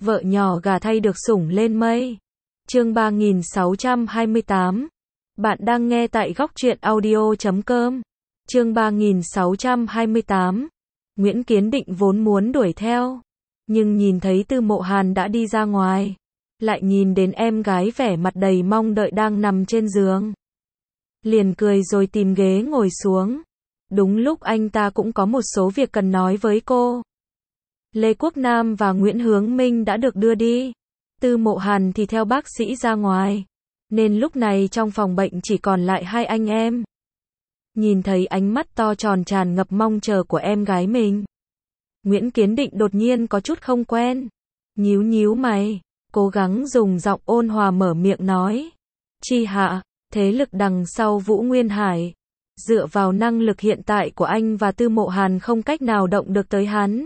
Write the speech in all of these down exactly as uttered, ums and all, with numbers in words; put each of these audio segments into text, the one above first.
Vợ nhỏ gà thay được sủng lên mây. Chương ba nghìn sáu trăm hai mươi tám. Bạn đang nghe tại góc truyện audio chấm com. Chương ba nghìn sáu trăm hai mươi tám. Nguyễn Kiến Định vốn muốn đuổi theo, nhưng nhìn thấy Tư Mộ Hàn đã đi ra ngoài, lại nhìn đến em gái vẻ mặt đầy mong đợi đang nằm trên giường, liền cười rồi tìm ghế ngồi xuống. Đúng lúc anh ta cũng có một số việc cần nói với cô. Lê Quốc Nam và Nguyễn Hướng Minh đã được đưa đi, Tư Mộ Hàn thì theo bác sĩ ra ngoài, nên lúc này trong phòng bệnh chỉ còn lại hai anh em. Nhìn thấy ánh mắt to tròn tràn ngập mong chờ của em gái mình, Nguyễn Kiến Định đột nhiên có chút không quen, nhíu nhíu mày, cố gắng dùng giọng ôn hòa mở miệng nói: "Chi Hạ, thế lực đằng sau Vũ Nguyên Hải, dựa vào năng lực hiện tại của anh và Tư Mộ Hàn không cách nào động được tới hắn.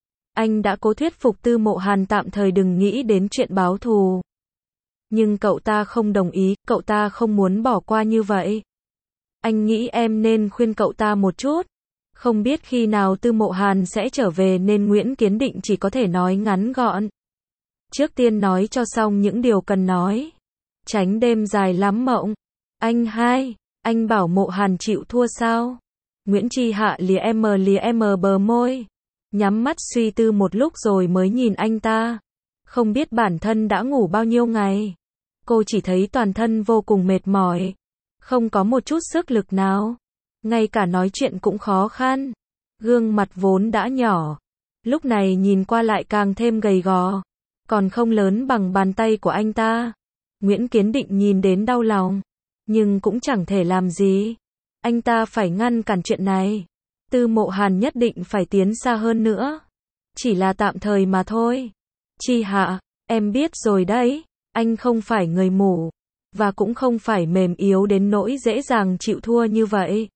Anh đã cố thuyết phục Tư Mộ Hàn tạm thời đừng nghĩ đến chuyện báo thù. Nhưng cậu ta không đồng ý, cậu ta không muốn bỏ qua như vậy. Anh nghĩ em nên khuyên cậu ta một chút. Không biết khi nào Tư Mộ Hàn sẽ trở về nên Nguyễn Kiến Định chỉ có thể nói ngắn gọn. Trước tiên nói cho xong những điều cần nói, tránh đêm dài lắm mộng. Anh hai, anh bảo Mộ Hàn chịu thua sao?" Nguyễn Chi Hạ lìa em lìa em bờ môi, nhắm mắt suy tư một lúc rồi mới nhìn anh ta. Không biết bản thân đã ngủ bao nhiêu ngày, cô chỉ thấy toàn thân vô cùng mệt mỏi, không có một chút sức lực nào, ngay cả nói chuyện cũng khó khăn. Gương mặt vốn đã nhỏ, lúc này nhìn qua lại càng thêm gầy gò, còn không lớn bằng bàn tay của anh ta. Nguyễn Kiến Định nhìn đến đau lòng, nhưng cũng chẳng thể làm gì. Anh ta phải ngăn cản chuyện này. Tư Mộ Hàn nhất định phải tiến xa hơn nữa. Chỉ là tạm thời mà thôi. Chi Hạ, em biết rồi đấy, anh không phải người mù, và cũng không phải mềm yếu đến nỗi dễ dàng chịu thua như vậy.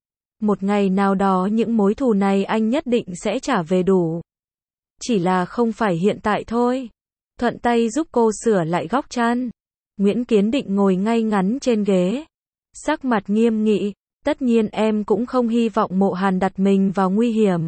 Một ngày nào đó những mối thù này anh nhất định sẽ trả về đủ. Chỉ là không phải hiện tại thôi. Thuận tay giúp cô sửa lại góc chăn. Nguyễn Kiến Định ngồi ngay ngắn trên ghế, sắc mặt nghiêm nghị. Tất nhiên em cũng không hy vọng Mộ Hàn đặt mình vào nguy hiểm.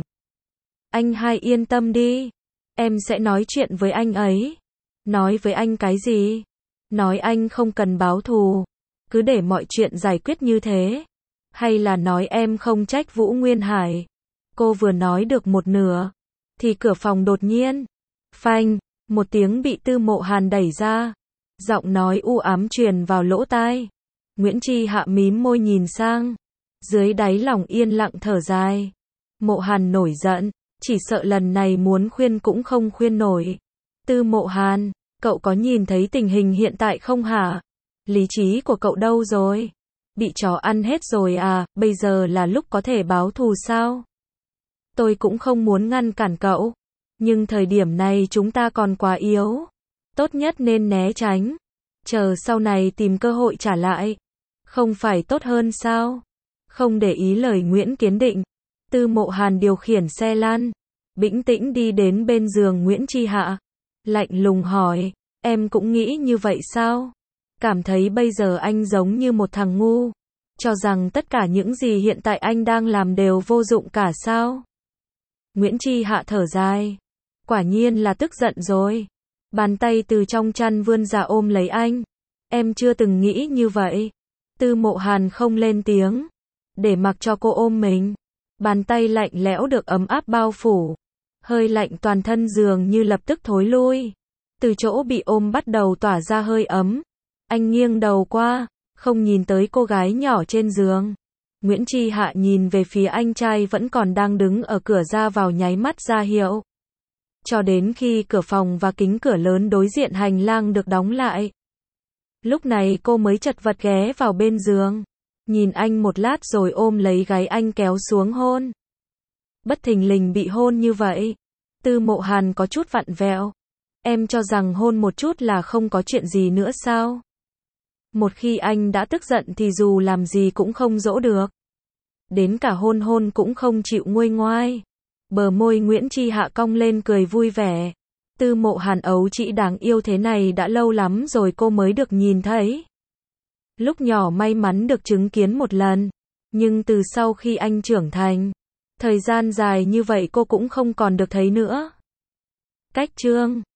Anh hai yên tâm đi, em sẽ nói chuyện với anh ấy. Nói với anh cái gì? Nói anh không cần báo thù, cứ để mọi chuyện giải quyết như thế. Hay là nói em không trách Vũ Nguyên Hải? Cô vừa nói được một nửa, thì cửa phòng đột nhiên, phanh, một tiếng bị Tư Mộ Hàn đẩy ra. Giọng nói u ám truyền vào lỗ tai. Nguyễn Chi Hạ mím môi nhìn sang, dưới đáy lòng yên lặng thở dài. Mộ Hàn nổi giận, chỉ sợ lần này muốn khuyên cũng không khuyên nổi. Tư Mộ Hàn, cậu có nhìn thấy tình hình hiện tại không hả? Lý trí của cậu đâu rồi? Bị chó ăn hết rồi à, bây giờ là lúc có thể báo thù sao? Tôi cũng không muốn ngăn cản cậu, nhưng thời điểm này chúng ta còn quá yếu. Tốt nhất nên né tránh, chờ sau này tìm cơ hội trả lại. Không phải tốt hơn sao? Không để ý lời Nguyễn Kiến Định, Tư Mộ Hàn điều khiển xe lăn, bĩnh tĩnh đi đến bên giường Nguyễn Chi Hạ, lạnh lùng hỏi: "Em cũng nghĩ như vậy sao? Cảm thấy bây giờ anh giống như một thằng ngu, cho rằng tất cả những gì hiện tại anh đang làm đều vô dụng cả sao?" Nguyễn Chi Hạ thở dài, quả nhiên là tức giận rồi. Bàn tay từ trong chăn vươn ra ôm lấy anh. "Em chưa từng nghĩ như vậy." Tư Mộ Hàn không lên tiếng, để mặc cho cô ôm mình. Bàn tay lạnh lẽo được ấm áp bao phủ, hơi lạnh toàn thân dường như lập tức thối lui. Từ chỗ bị ôm bắt đầu tỏa ra hơi ấm. Anh nghiêng đầu qua, không nhìn tới cô gái nhỏ trên giường. Nguyễn Chi Hạ nhìn về phía anh trai vẫn còn đang đứng ở cửa ra vào, nháy mắt ra hiệu. Cho đến khi cửa phòng và kính cửa lớn đối diện hành lang được đóng lại, lúc này cô mới chật vật ghé vào bên giường, nhìn anh một lát rồi ôm lấy gáy anh kéo xuống hôn. Bất thình lình bị hôn như vậy, Tư Mộ Hàn có chút vặn vẹo. Em cho rằng hôn một chút là không có chuyện gì nữa sao? Một khi anh đã tức giận thì dù làm gì cũng không dỗ được. Đến cả hôn hôn cũng không chịu nguôi ngoai. Bờ môi Nguyễn Chi Hạ cong lên cười vui vẻ. Tư Mộ Hàn ấu trĩ đáng yêu thế này đã lâu lắm rồi cô mới được nhìn thấy. Lúc nhỏ may mắn được chứng kiến một lần, nhưng từ sau khi anh trưởng thành, thời gian dài như vậy cô cũng không còn được thấy nữa. Cách chương